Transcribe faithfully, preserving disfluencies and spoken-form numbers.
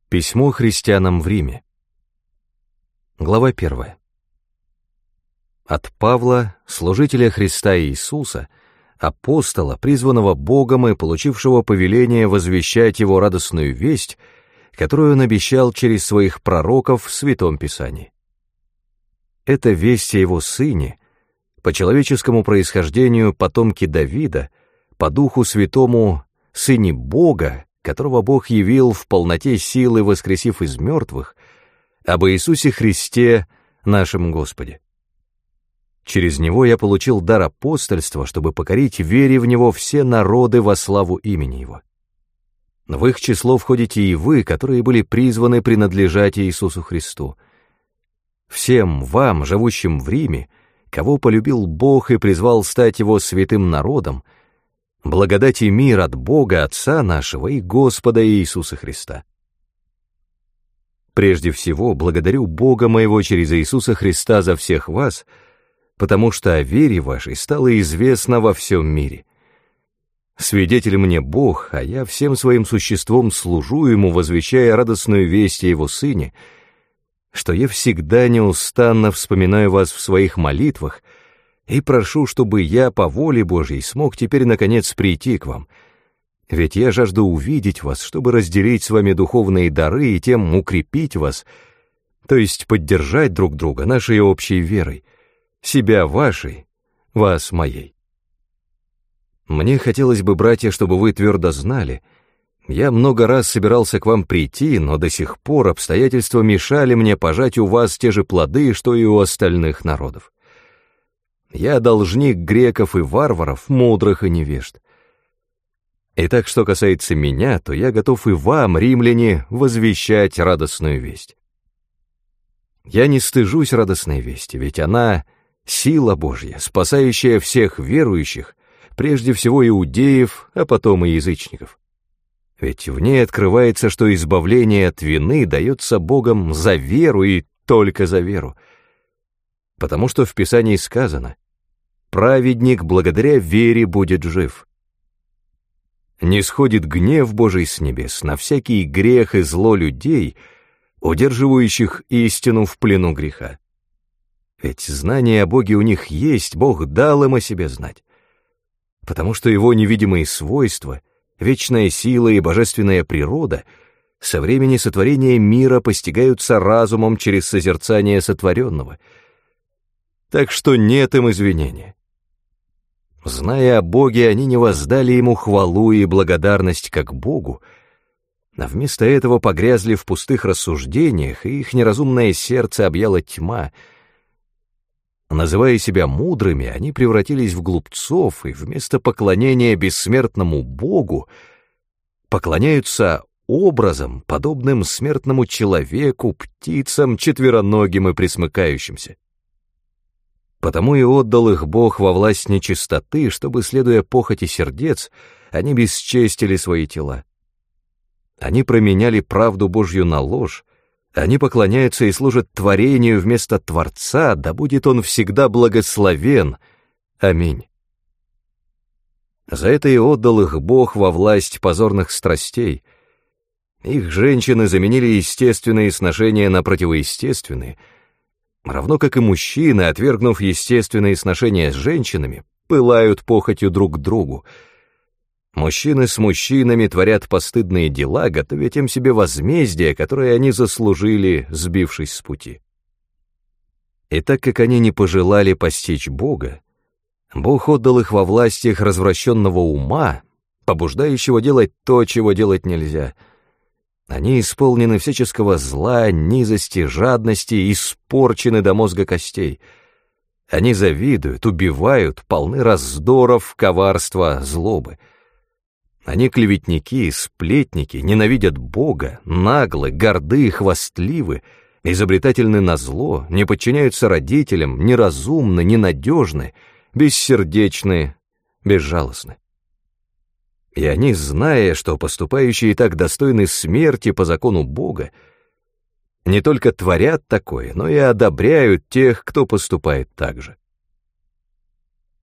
Письмо христианам в Риме. Глава первая. От Павла, служителя Христа Иисуса, апостола, призванного Богом и получившего повеление возвещать Его радостную весть, которую Он обещал через своих пророков в Святом Писании. Это весть о Его Сыне, по человеческому происхождению потомки Давида, по Духу Святому Сыне Бога, которого Бог явил в полноте силы, воскресив из мертвых, об Иисусе Христе, нашем Господе. Через Него я получил дар апостольства, чтобы покорить вере в Него все народы во славу имени Его. В их число входите и вы, которые были призваны принадлежать Иисусу Христу. Всем вам, живущим в Риме, кого полюбил Бог и призвал стать Его святым народом, благодать и мир от Бога Отца нашего и Господа Иисуса Христа. Прежде всего, благодарю Бога моего через Иисуса Христа за всех вас, потому что о вере вашей стало известно во всем мире. Свидетель мне Бог, а я всем своим существом служу Ему, возвещая радостную весть о Его Сыне, что я всегда неустанно вспоминаю вас в своих молитвах и прошу, чтобы я по воле Божьей смог теперь наконец прийти к вам, ведь я жажду увидеть вас, чтобы разделить с вами духовные дары и тем укрепить вас, то есть поддержать друг друга нашей общей верой, себя вашей, вас моей. Мне хотелось бы, братья, чтобы вы твердо знали, я много раз собирался к вам прийти, но до сих пор обстоятельства мешали мне пожать у вас те же плоды, что и у остальных народов. Я должник греков и варваров, мудрых и невежд. Итак, что касается меня, то я готов и вам, римляне, возвещать радостную весть. Я не стыжусь радостной вести, ведь она — сила Божья, спасающая всех верующих, прежде всего иудеев, а потом и язычников. Ведь в ней открывается, что избавление от вины дается Богом за веру и только за веру, потому что в Писании сказано: «Праведник благодаря вере будет жив». Не сходит гнев Божий с небес на всякий грех и зло людей, удерживающих истину в плену греха. Ведь знание о Боге у них есть, Бог дал им о себе знать, потому что Его невидимые свойства, вечная сила и божественная природа со времени сотворения мира постигаются разумом через созерцание сотворенного. Так что нет им извинения. Зная о Боге, они не воздали Ему хвалу и благодарность как Богу, а вместо этого погрязли в пустых рассуждениях, и их неразумное сердце объяла тьма. Называя себя мудрыми, они превратились в глупцов, и вместо поклонения бессмертному Богу поклоняются образом, подобным смертному человеку, птицам, четвероногим и пресмыкающимся. Потому и отдал их Бог во власть нечистоты, чтобы, следуя похоти сердец, они бесчестили свои тела. Они променяли правду Божью на ложь, они поклоняются и служат творению вместо Творца, да будет Он всегда благословен. Аминь. За это и отдал их Бог во власть позорных страстей. Их женщины заменили естественные сношения на противоестественные, равно как и мужчины, отвергнув естественные сношения с женщинами, пылают похотью друг к другу. Мужчины с мужчинами творят постыдные дела, готовя тем себе возмездие, которое они заслужили, сбившись с пути. И так как они не пожелали постичь Бога, Бог отдал их во власть их развращенного ума, побуждающего делать то, чего делать нельзя. Они исполнены всяческого зла, низости, жадности, испорчены до мозга костей. Они завидуют, убивают, полны раздоров, коварства, злобы. Они клеветники, сплетники, ненавидят Бога, наглы, горды, хвастливы, изобретательны на зло, не подчиняются родителям, неразумны, ненадежны, бессердечны, безжалостны. И они, зная, что поступающие так достойны смерти по закону Бога, не только творят такое, но и одобряют тех, кто поступает так же.